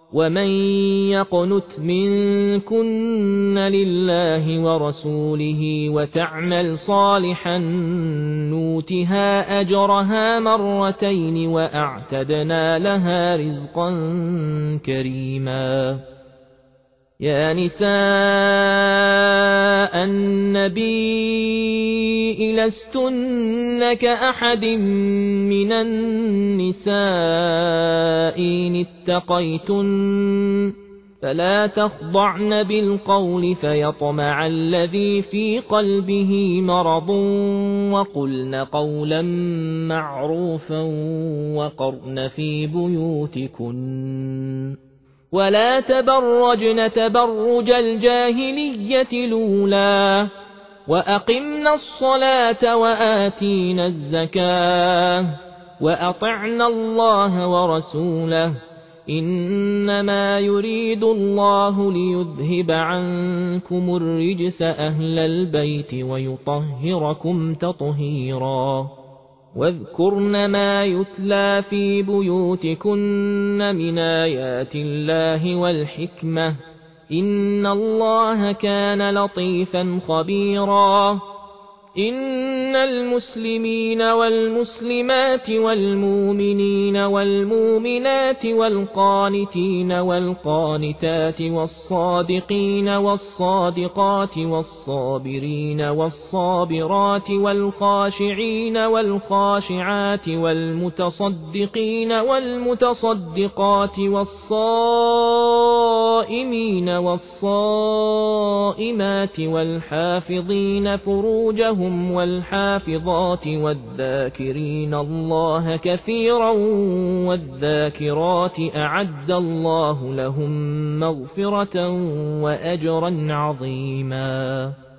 ومن يقنت منكن لله ورسوله وتعمل صالحا نوتها أجرها مرتين وأعتدنا لها رزقا كريما. يا نساء النبي لستن كأحد من النساء إن اتقيتن فلا تخضعن بالقول فيطمع الذي في قلبه مرض وقلن قولا معروفا وقرن في بيوتكن ولا تبرجن تبرج الجاهلية الأولى وأقمنا الصلاة وآتينا الزكاة وأطعنا الله ورسوله إنما يريد الله ليذهب عنكم الرجس أهل البيت ويطهركم تطهيرا. واذكرن ما يتلى في بيوتكن من آيات الله والحكمة إن الله كان لطيفا خبيرا. إن المسلمين والمسلمات والمؤمنين والمؤمنات والقانتين والقانتات والصادقين والصادقات والصابرين والصابرات والخاشعين والخاشعات والمتصدقين والمتصدقات والصائمين والصائمات والحافظين فروجهم والحافظات والذاكرين الله كثيرا والذاكرات أعد الله لهم مغفرة وأجرا عظيما.